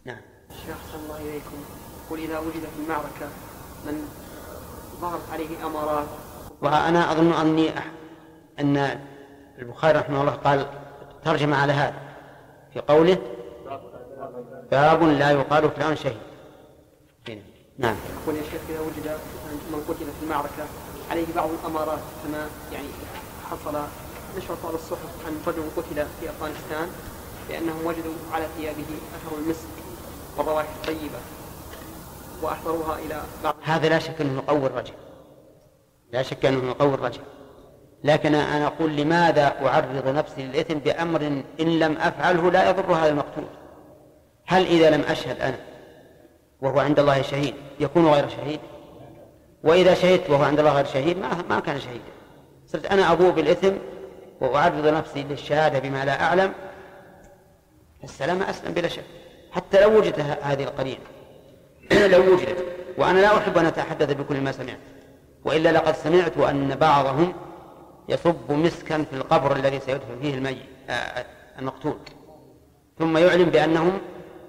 نعم. الشيخ صلى الله إليكم قل إذا وجد في المعركة من ظهرت عليه أمارات. وأنا أظن أن البخاري رحمه الله قال ترجم على هذا في قوله باب لا يقال فلان شهيد. نعم. يقول يا شيخ إذا وجد من قتل في المعركة عليه بعض الأمارات كما يعني حصل نشر بعض الصحف عن رجل قتل في أفغانستان لأنهم وجدوا على ثيابه أثر المسك والروائح الطيبة وأحضروها إلى بعض. هذا لا شك أنه يقوي الرجل، لا شك أنه يقوي الرجل، لكن أنا أقول لماذا أعرض نفسي للإثم بأمر إن لم أفعله لا يضر هذا المقتول؟ هل إذا لم أشهد أنا وهو عند الله شهيد يكون غير شهيد؟ وإذا شهدت وهو عند الله غير شهيد ما كان شهيدا. صرت أنا أبوء بالإثم وأعرض نفسي للشهادة بما لا أعلم. السلامة أسلم بلا شك، حتى لو وجدت هذه القرينة لو وجدت. وأنا لا أحب أن أتحدث بكل ما سمعت، وإلا لقد سمعت أن بعضهم يصب مسكا في القبر الذي سيدفن فيه المقتول ثم يعلم بأنهم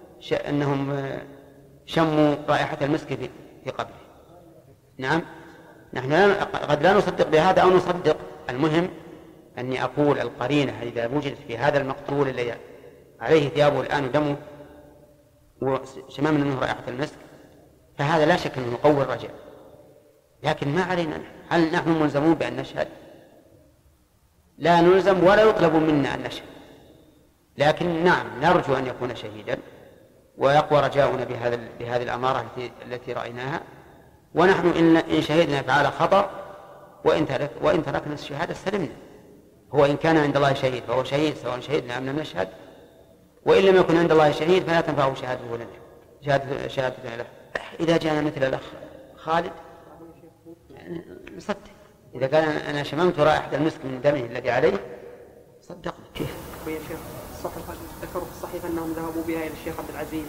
شموا رائحة المسك في قبره. نعم، نحن قد لا نصدق بهذا أو نصدق. المهم أني أقول القرينة إذا وجدت في هذا المقتول الذي عليه ثيابه الآن ودمه وشمام منه رائحة المسك فهذا لا شك أنه يقوي الرجل. لكن ما علينا، هل نحن ملزمون بأن نشهد؟ لا نلزم ولا يطلب منا أن نشهد، لكن نعم نرجو أن يكون شهيدا ويقوى رجاؤنا بهذه الأمارة التي رأيناها. ونحن إن شهدنا فعلى خطأ وإن تركنا الشهادة سلمنا. هو إن كان عند الله شهيد فهو شهيد سواء شهدنا أم لم نشهد، وإن لم يكن عند الله شهيد فلا تنفعه شهادته لنا شهادتنا له. إذا جاءنا مثل الأخ خالد نصدق، إذا قال أنا شممت رائحة المسك من دمه الذي عليه صدقنا. كيف؟ يا شيخ الصحف ذكروا في الصحيح أنهم ذهبوا بها إلى الشيخ عبد العزيز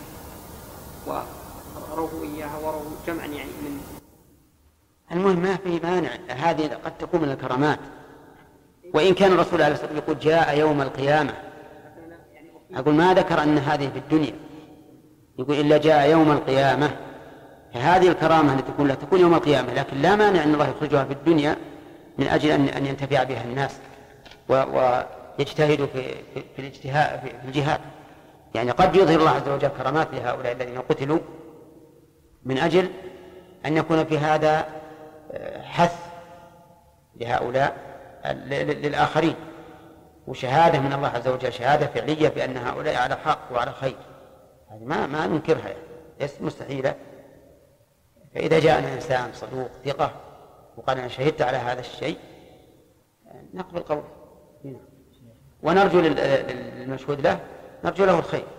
وروه إياها وروه جمعا يعني من. المهم ما في مانع، هذه قد تكون من الكرامات. وإن كان الرسول عليه الصلاة والسلام يقول جاء يوم القيامة، أقول ما ذكر أن هذه في الدنيا، يقول إلا جاء يوم القيامة. فهذه الكرامة التي تكون لا تكون يوم القيامة، لكن لا مانع أن الله يخرجها في الدنيا من أجل أن ينتفع بها الناس ويجتهدوا في الاجتهاد في الجهاد. يعني قد يظهر الله عز وجل كرامات لهؤلاء الذين قتلوا من أجل أن يكون في هذا حث لهؤلاء للآخرين، وشهادة من الله عز وجل، شهادة فعلية بأن هؤلاء على حق وعلى خير. هذه ما ننكرها، ليست مستحيلة. فإذا جاءنا إنسان صدوق ثقة وقال أنا شهدت على هذا الشيء نقبل قوله ونرجو للمشهود له نرجو له الخير.